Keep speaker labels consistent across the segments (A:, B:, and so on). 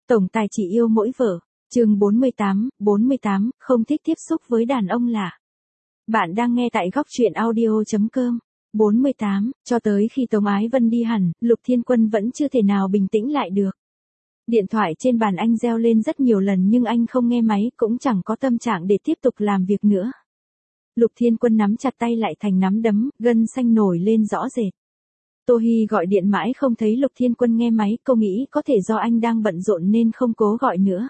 A: Tổng tài chỉ yêu mỗi vợ. Chương 48, không thích tiếp xúc với đàn ông lạ. Bạn đang nghe tại góc truyện audio.com. 48, cho tới khi Tống Ái Vân đi hẳn, Lục Thiên Quân vẫn chưa thể nào bình tĩnh lại được. Điện thoại trên bàn anh reo lên rất nhiều lần nhưng anh không nghe máy, cũng chẳng có tâm trạng để tiếp tục làm việc nữa. Lục Thiên Quân nắm chặt tay lại thành nắm đấm, gân xanh nổi lên rõ rệt. Tô Hi gọi điện mãi không thấy Lục Thiên Quân nghe máy, cô nghĩ có thể do anh đang bận rộn nên không cố gọi nữa.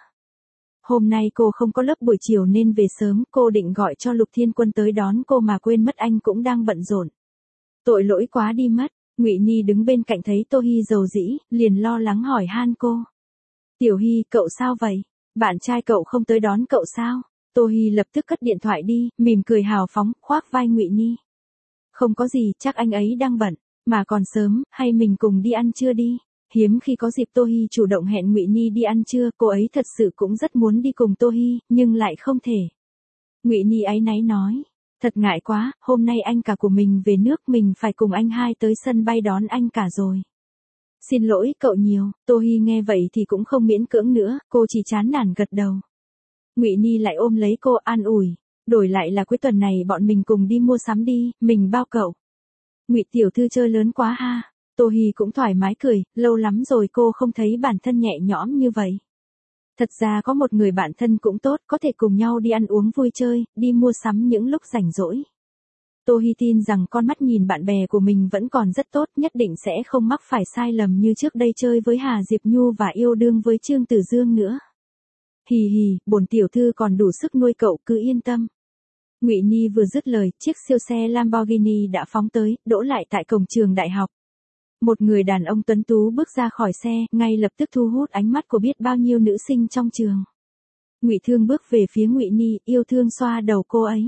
A: Hôm nay cô không có lớp buổi chiều nên về sớm, cô định gọi cho Lục Thiên Quân tới đón cô mà quên mất anh cũng đang bận rộn. Tội lỗi quá đi mất. Ngụy Nhi đứng bên cạnh thấy Tô Hi rầu rĩ, liền lo lắng hỏi han cô. Tiểu Hi, cậu sao vậy? Bạn trai cậu không tới đón cậu sao? Tô Hi lập tức cất điện thoại đi, mỉm cười hào phóng, khoác vai Ngụy Nhi. Không có gì, chắc anh ấy đang bận, mà còn sớm, hay mình cùng đi ăn trưa đi. Hiếm khi có dịp Tô Hi chủ động hẹn Ngụy Nhi đi ăn trưa, cô ấy thật sự cũng rất muốn đi cùng Tô Hi, nhưng lại không thể. Ngụy Nhi áy náy nói, thật ngại quá, hôm nay anh cả của mình về nước, mình phải cùng anh hai tới sân bay đón anh cả rồi. Xin lỗi cậu nhiều. Tô Hi nghe vậy thì cũng không miễn cưỡng nữa, cô chỉ chán nản gật đầu. Ngụy Nhi lại ôm lấy cô an ủi, đổi lại là cuối tuần này bọn mình cùng đi mua sắm đi, mình bao cậu. Ngụy tiểu thư chơi lớn quá ha. Tô Hi cũng thoải mái cười, lâu lắm rồi cô không thấy bản thân nhẹ nhõm như vậy. Thật ra có một người bạn thân cũng tốt, có thể cùng nhau đi ăn uống vui chơi, đi mua sắm những lúc rảnh rỗi. Tô Hi tin rằng con mắt nhìn bạn bè của mình vẫn còn rất tốt, nhất định sẽ không mắc phải sai lầm như trước đây chơi với Hà Diệp Nhu và yêu đương với Trương Tử Dương nữa. Hì hì, bổn tiểu thư còn đủ sức nuôi cậu, cứ yên tâm. Ngụy Nhi vừa dứt lời, chiếc siêu xe Lamborghini đã phóng tới, đỗ lại tại cổng trường đại học. Một người đàn ông tuấn tú bước ra khỏi xe, ngay lập tức thu hút ánh mắt của biết bao nhiêu nữ sinh trong trường. Ngụy Thương bước về phía Ngụy Nhi, yêu thương xoa đầu cô ấy.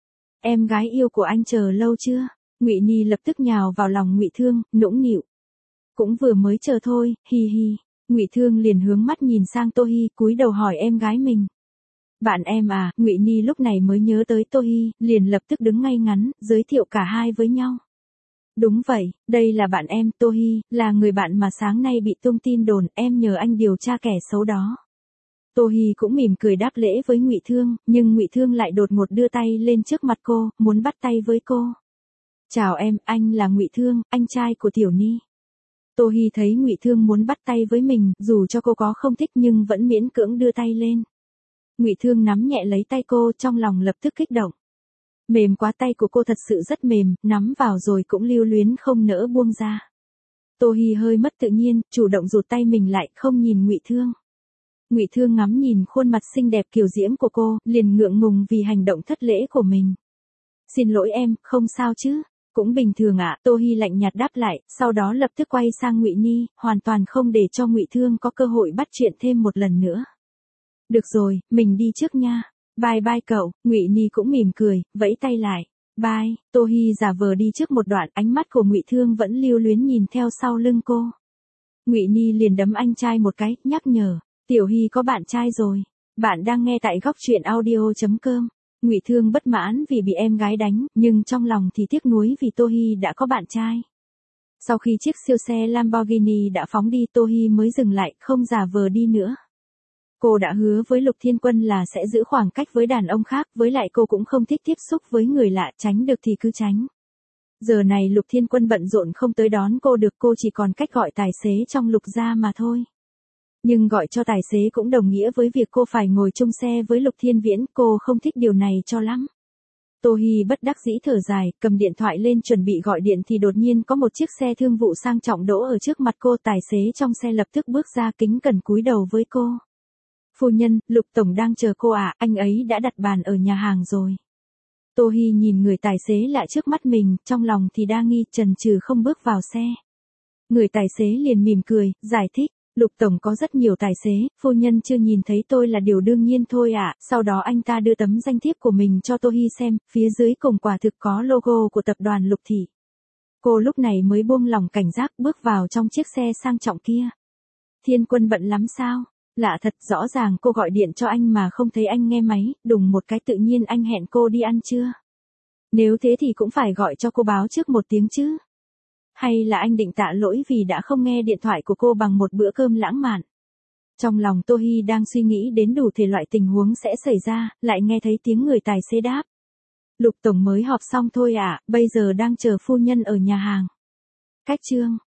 A: Em gái yêu của anh chờ lâu chưa? Ngụy Nhi lập tức nhào vào lòng Ngụy Thương, nũng nịu. Cũng vừa mới chờ thôi, hi hi. Ngụy Thương liền hướng mắt nhìn sang Tô Hi, cúi đầu hỏi em gái mình. Bạn em à? Ngụy Nhi lúc này mới nhớ tới Tô Hi, liền lập tức đứng ngay ngắn, giới thiệu cả hai với nhau. Đúng vậy, đây là bạn em, Tô Hi, là người bạn mà sáng nay bị tung tin đồn, em nhờ anh điều tra kẻ xấu đó. Tô Hi cũng mỉm cười đáp lễ với Ngụy Thương, nhưng Ngụy Thương lại đột ngột đưa tay lên trước mặt cô, muốn bắt tay với cô. Chào em, anh là Ngụy Thương, anh trai của Tiểu Ni. Tô Hi thấy Ngụy Thương muốn bắt tay với mình, dù cho cô có không thích nhưng vẫn miễn cưỡng đưa tay lên. Ngụy Thương nắm nhẹ lấy tay cô, trong lòng lập tức kích động. Mềm quá, tay của cô thật sự rất mềm, nắm vào rồi cũng lưu luyến không nỡ buông ra. Tô Hi hơi mất tự nhiên, chủ động rụt tay mình lại, không nhìn Ngụy Thương. Ngụy Thương ngắm nhìn khuôn mặt xinh đẹp kiều diễm của cô, liền ngượng ngùng vì hành động thất lễ của mình. Xin lỗi em, không sao chứ? Cũng bình thường ạ. Tô Hi lạnh nhạt đáp lại, sau đó lập tức quay sang Ngụy Nhi, hoàn toàn không để cho Ngụy Thương có cơ hội bắt chuyện thêm một lần nữa. Được rồi, mình đi trước nha. Bye bye cậu. Ngụy Nhi cũng mỉm cười, vẫy tay lại. Bye. Tô Hi giả vờ đi trước một đoạn, ánh mắt của Ngụy Thương vẫn lưu luyến nhìn theo sau lưng cô. Ngụy Nhi liền đấm anh trai một cái, nhắc nhở. Tiểu Hi có bạn trai rồi. Bạn đang nghe tại góc truyện audio.com. Ngụy Thương bất mãn vì bị em gái đánh, nhưng trong lòng thì tiếc nuối vì Tô Hi đã có bạn trai. Sau khi chiếc siêu xe Lamborghini đã phóng đi, Tô Hi mới dừng lại, không giả vờ đi nữa. Cô đã hứa với Lục Thiên Quân là sẽ giữ khoảng cách với đàn ông khác, với lại cô cũng không thích tiếp xúc với người lạ, tránh được thì cứ tránh. Giờ này Lục Thiên Quân bận rộn không tới đón cô được, cô chỉ còn cách gọi tài xế trong Lục gia mà thôi. Nhưng gọi cho tài xế cũng đồng nghĩa với việc cô phải ngồi chung xe với Lục Thiên Viễn, cô không thích điều này cho lắm. Tô Hi bất đắc dĩ thở dài, cầm điện thoại lên chuẩn bị gọi điện thì đột nhiên có một chiếc xe thương vụ sang trọng đỗ ở trước mặt cô, tài xế trong xe lập tức bước ra kính cẩn cúi đầu với cô. Phu nhân, Lục Tổng đang chờ cô ạ, anh ấy đã đặt bàn ở nhà hàng rồi. Tô Hi nhìn người tài xế lạ trước mắt mình, trong lòng thì đa nghi, chần chừ không bước vào xe. Người tài xế liền mỉm cười, giải thích. Lục Tổng có rất nhiều tài xế, phu nhân chưa nhìn thấy tôi là điều đương nhiên thôi ạ. Sau đó anh ta đưa tấm danh thiếp của mình cho Tô Hi xem, phía dưới cùng quả thực có logo của tập đoàn Lục Thị. Cô lúc này mới buông lỏng cảnh giác, bước vào trong chiếc xe sang trọng kia. Thiên Quân bận lắm sao? Lạ thật, rõ ràng cô gọi điện cho anh mà không thấy anh nghe máy, đùng một cái tự nhiên anh hẹn cô đi ăn trưa. Nếu thế thì cũng phải gọi cho cô báo trước một tiếng chứ. Hay là anh định tạ lỗi vì đã không nghe điện thoại của cô bằng một bữa cơm lãng mạn? Trong lòng Tô Hi đang suy nghĩ đến đủ thể loại tình huống sẽ xảy ra, lại nghe thấy tiếng người tài xế đáp. Lục tổng mới họp xong thôi ạ, bây giờ đang chờ phu nhân ở nhà hàng. Cách chương